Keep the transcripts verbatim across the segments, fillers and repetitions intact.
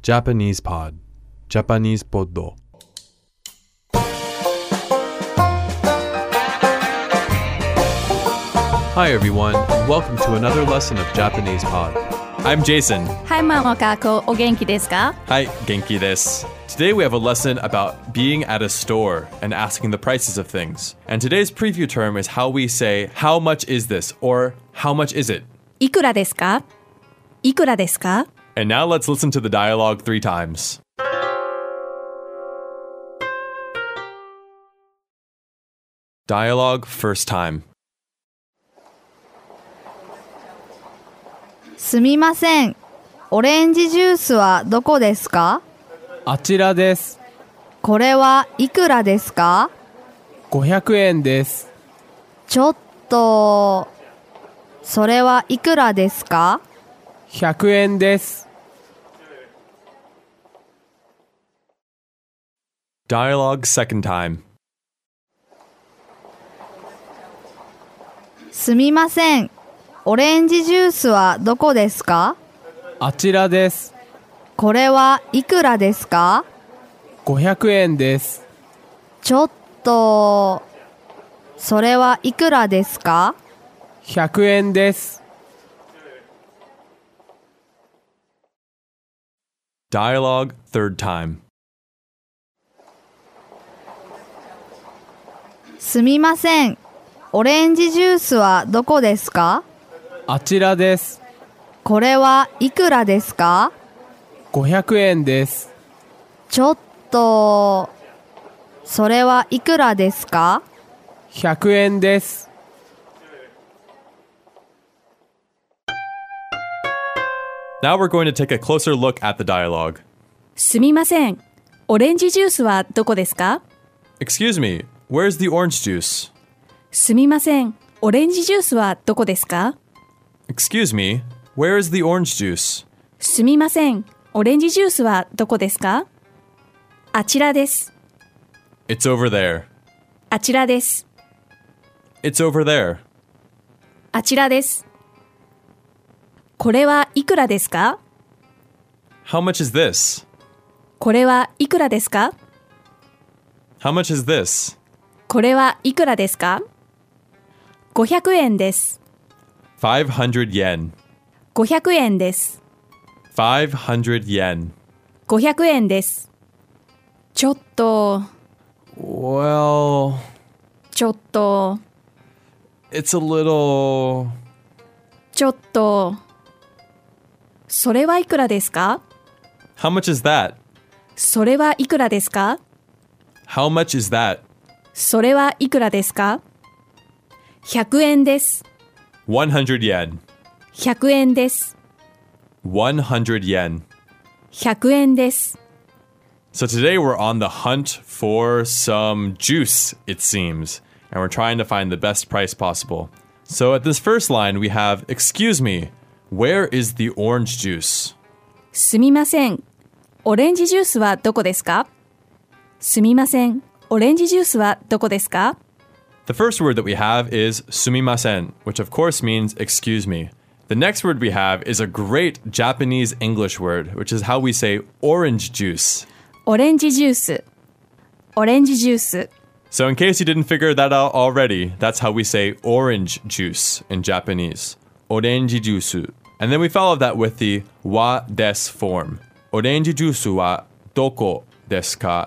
Japanese Pod Japanese Poddo Hi everyone, and welcome to another lesson of Japanese Pod. I'm Jason. Hi, Mamokako. お元気ですか? Hi, genki desu. Today we have a lesson about being at a store and asking the prices of things. And today's preview term is how we say, how much is this? Or how much is it? いくらですか? いくらですか? And now let's listen to the dialogue three times. Dialogue first time. すみません。オレンジジュースはどこですか？ あちらです。 これはいくらですか？ ごひゃくえんです。 ちょっと、それはいくらですか？ ひゃくえんです。 Dialogue second time. すみません。オレンジジュースはどこですか？ あちらです。 これはいくらですか？ ごひゃくえんです。 ちょっと、それはいくらですか？ ひゃくえんです。 Dialogue third time. すみません。オレンジジュースはどこですか？ あちらです。 これはいくらですか？ ごひゃくえんです。 ちょっと、それはいくらですか？ ひゃくえんです。 Now we're going to take a closer look at the dialogue. すみません。オレンジジュースはどこですか? Excuse me, where's the orange juice? すみません。オレンジジュースはどこですか? Excuse me, where is the orange juice? すみません。オレンジジュースはどこですか? あちらです。 It's over there. あちらです。 It's over there. あちらです。これはいくらですか? How much is this? これはいくらですか? How much is this? これはいくらですか? ごひゃくえんです。 five hundred yen. ごひゃくえんです。 five hundred yen. ごひゃくえんです。ちょっと、 Well, ちょっと、 it's a little... ちょっと、それはいくらですか? How much is that? それはいくらですか? How much is that? それはいくらですか? ひゃくえんです。 one hundred yen. ひゃくえんです。 one hundred yen. ひゃくえんです。 So today we're on the hunt for some juice, it seems, and we're trying to find the best price possible. So at this first line we have, excuse me, where is the orange juice? すみません。オレンジジュースはどこですか? すみません。オレンジジュースはどこですか? The first word that we have is sumimasen, which of course means excuse me. The next word we have is a great Japanese English word, which is how we say orange juice. オレンジジュース。オレンジジュース。 So in case you didn't figure that out already, that's how we say orange juice in Japanese. Orange juice. And then we follow that with the wa desu form. Orange juice wa doko desu ka?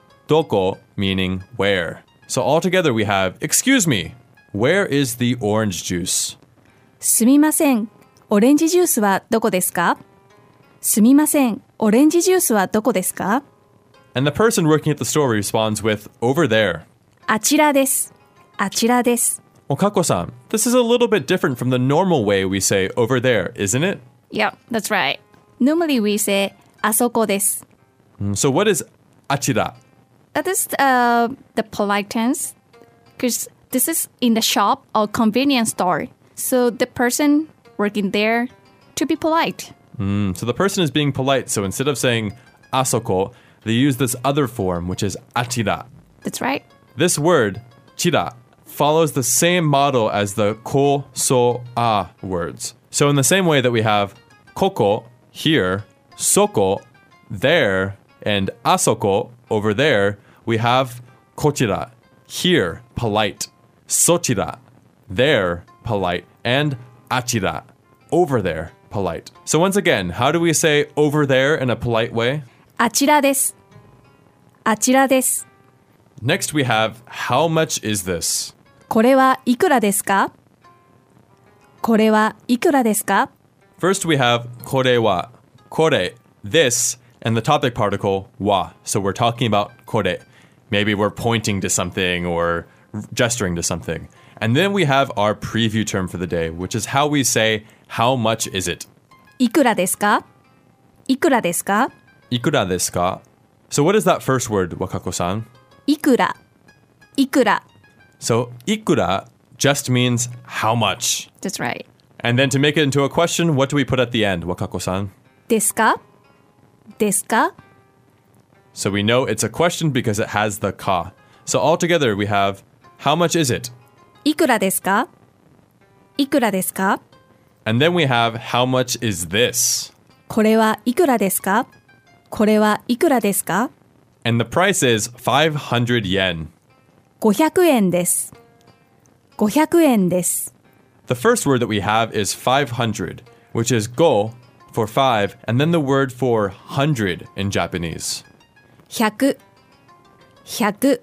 Doko meaning where. So altogether we have, excuse me, where is the orange juice? すみません。オレンジジュースはどこですか? すみません。オレンジジュースはどこですか? And the person working at the store responds with, over there. あちらです。あちらです。 Well, Kako-san, this is a little bit different from the normal way we say over there, isn't it? Yeah, that's right. Normally we say あそこです。 So what is achira? That is uh, the polite tense because this is in the shop or convenience store. So the person working there to be polite. Mm, so the person is being polite. So instead of saying asoko, they use this other form, which is achira. That's right. This word, chira, follows the same model as the ko, so, a words. So in the same way that we have koko, here, soko, there, and asoko, over there, we have kochira, here, polite. Sochira, there, polite. And achira, over there, polite. So once again, how do we say over there in a polite way? あちらです。あちらです。 Next we have, how much is this? これはいくらですか？これはいくらですか？ First we have これは, これ, this, and the topic particle は. So we're talking about これ. Maybe we're pointing to something or gesturing to something. And then we have our preview term for the day, which is how we say, how much is it? いくらですか？いくらですか？ Ikura desu ka? So what is that first word, Wakako-san? いくら。いくら。 So ikura just means how much. That's right. And then to make it into a question, what do we put at the end, Wakako-san? ですか？ですか？ So we know it's a question because it has the ka. So altogether we have, how much is it? いくらですか？いくらですか？ And then we have, how much is this? これはいくらですか？これはいくらですか？ And the price is five hundred yen. ごひゃくえんです。ごひゃくえんです。 The first word that we have is five hundred, which is go for five, and then the word for hundred in Japanese. ひゃく。ひゃく。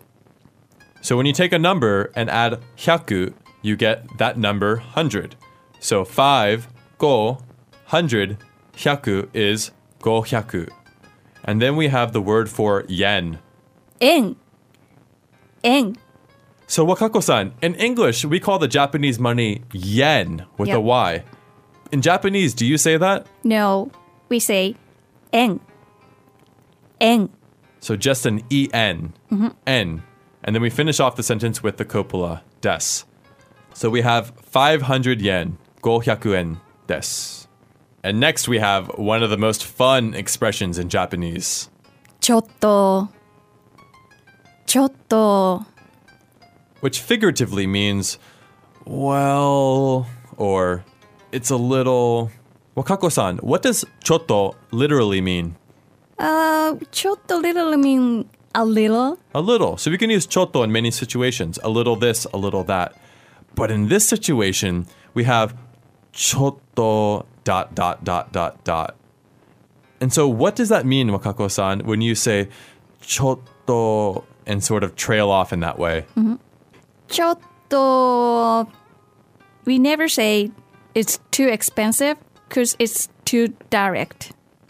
So when you take a number and add hyaku, you get that number hundred. So five, go, hundred, hyaku is go hyaku. And then we have the word for yen. 円。円。 So Wakako-san, in English, we call the Japanese money yen with a Yep. Y. In Japanese, do you say that? No, we say 円。円。 So just an en, en. And then we finish off the sentence with the copula, des. So we have five hundred yen, go hyaku en des. And next we have one of the most fun expressions in Japanese. ちょっと。ちょっと。 Which figuratively means, well, or it's a little. Wakako-san, what does chotto literally mean? Uh, ちょっと little mean a little. A little. So we can use chotto in many situations. A little this, a little that. But in this situation, we have chotto dot dot dot dot dot. And so what does that mean, Wakako-san, when you say chotto and sort of trail off in that way? ちょっと we never say it's too expensive because it's too direct.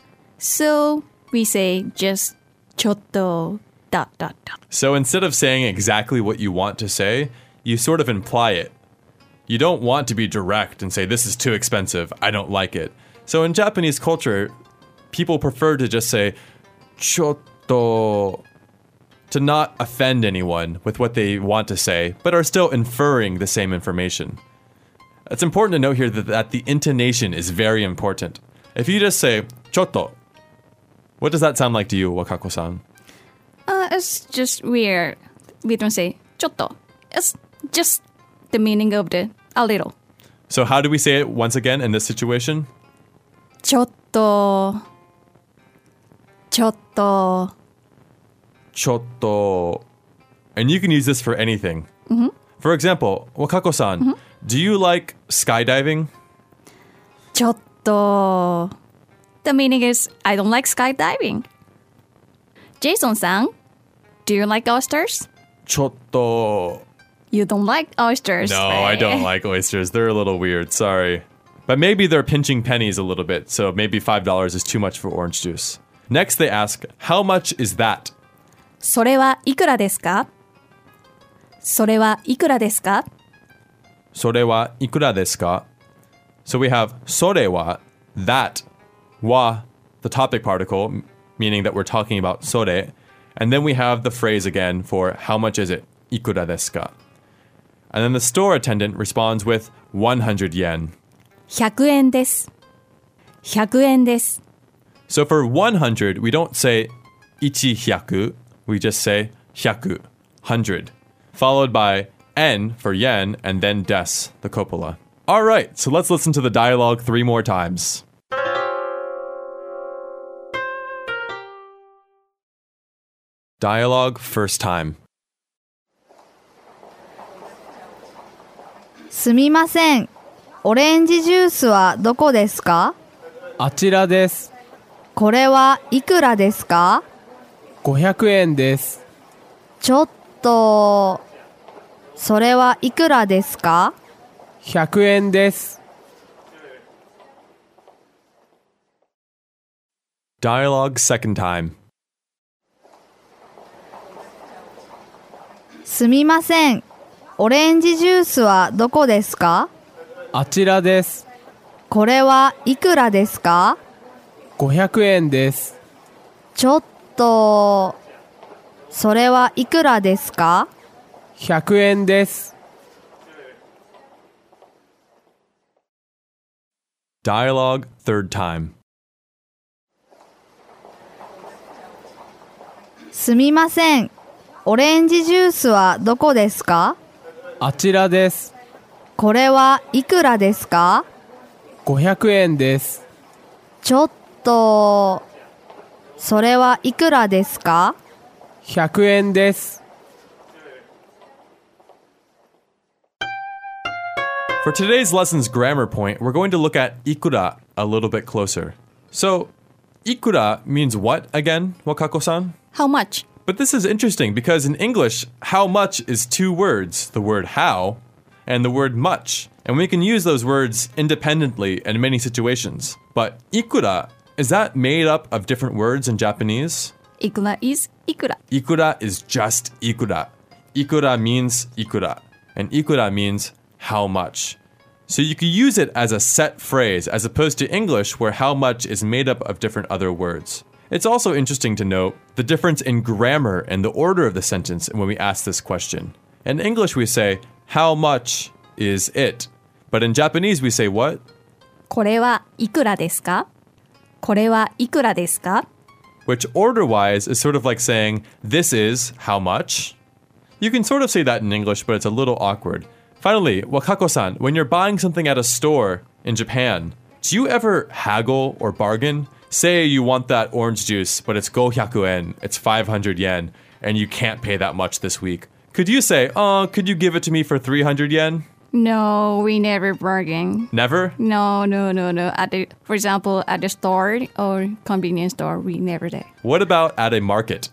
So we say just ちょっと dot dot dot. So instead of saying exactly what you want to say, you sort of imply it. You don't want to be direct and say, this is too expensive, I don't like it. So in Japanese culture, people prefer to just say, ちょっと, to not offend anyone with what they want to say, but are still inferring the same information. It's important to note here that, that the intonation is very important. If you just say, ちょっと, what does that sound like to you, Wakako-san? Uh, it's just weird. We don't say ちょっと. It's just the meaning of the a little. So how do we say it once again in this situation? ちょっと。ちょっと。 Chotto. And you can use this for anything. Mm-hmm. For example, Wakako-san, mm-hmm. do you like skydiving? ちょっと. The meaning is I don't like skydiving. Jason-san, do you like oysters? Chotto. You don't like oysters. No, right? I don't like oysters. They're a little weird. Sorry. But maybe they're pinching pennies a little bit, so maybe five dollars is too much for orange juice. Next, they ask, how much is that? それはいくらですか？それはいくらですか？ それはいくらですか? So we have それは, that, wa, the topic particle, meaning that we're talking about それ, and then we have the phrase again for how much is it? いくらですか? And then the store attendant responds with one hundred yen. ひゃくえんです。ひゃくえんです。 So for one hundred, we don't say 一百, we just say 百, hundred, followed by en for yen and then des, the copula. All right, so let's listen to the dialogue three more times. Dialogue first time. すみません。オレンジジュースはどこですか？ あちらです。 これはいくらですか？ ごひゃくえんです。 ちょっと、それはいくらですか？ ひゃくえんです。 Dialogue second time. すみません。オレンジジュースはどこですか？ あちらです。 これはいくらですか？ ごひゃくえんです。 ちょっと、それはいくらですか？ ひゃくえんです。 Dialogue third time. すみません。オレンジジュースはどこですか？ あちらです。 これはいくらですか？ ごひゃくえんです。 ちょっと、それはいくらですか？ ひゃくえんです。 For today's lesson's grammar point, we're going to look at ikura a little bit closer. So, ikura means what again, Wakako-san? How much? But this is interesting because in English, how much is two words, the word how and the word much. And we can use those words independently in many situations. But ikura, is that made up of different words in Japanese? Ikura is ikura. Ikura is just ikura. Ikura means ikura. And ikura means how much. So you could use it as a set phrase as opposed to English where how much is made up of different other words. It's also interesting to note the difference in grammar and the order of the sentence when we ask this question. In English we say, how much is it? But in Japanese we say what? これはいくらですか？これはいくらですか？ Which order-wise is sort of like saying, this is how much? You can sort of say that in English, but it's a little awkward. Finally, Wakako-san, when you're buying something at a store in Japan, do you ever haggle or bargain? Say you want that orange juice, but it's go hyaku en, it's five hundred yen, and you can't pay that much this week. Could you say, oh, could you give it to me for three hundred yen? No, we never bargain. Never? No, no, no, no. At the, for example, at the store or convenience store, we never do. What about at a market?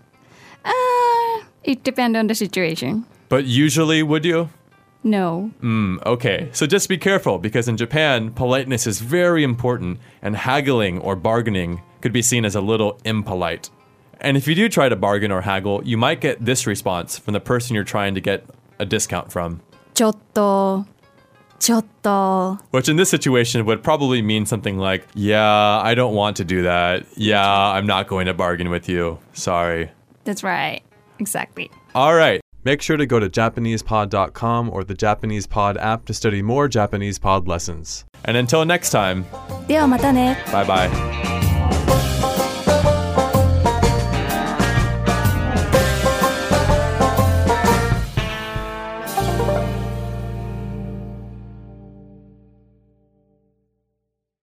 Uh, it depends on the situation. But usually, would you? No. Mm, okay, so just be careful because in Japan, politeness is very important and haggling or bargaining could be seen as a little impolite. And if you do try to bargain or haggle, you might get this response from the person you're trying to get a discount from. ちょっと、ちょっと。 Which in this situation would probably mean something like, yeah, I don't want to do that. Yeah, I'm not going to bargain with you. Sorry. That's right. Exactly. All right. Make sure to go to Japanese pod dot com or the Japanese Pod app to study more Japanese Pod lessons. And until next time, ではまたね。 bye bye.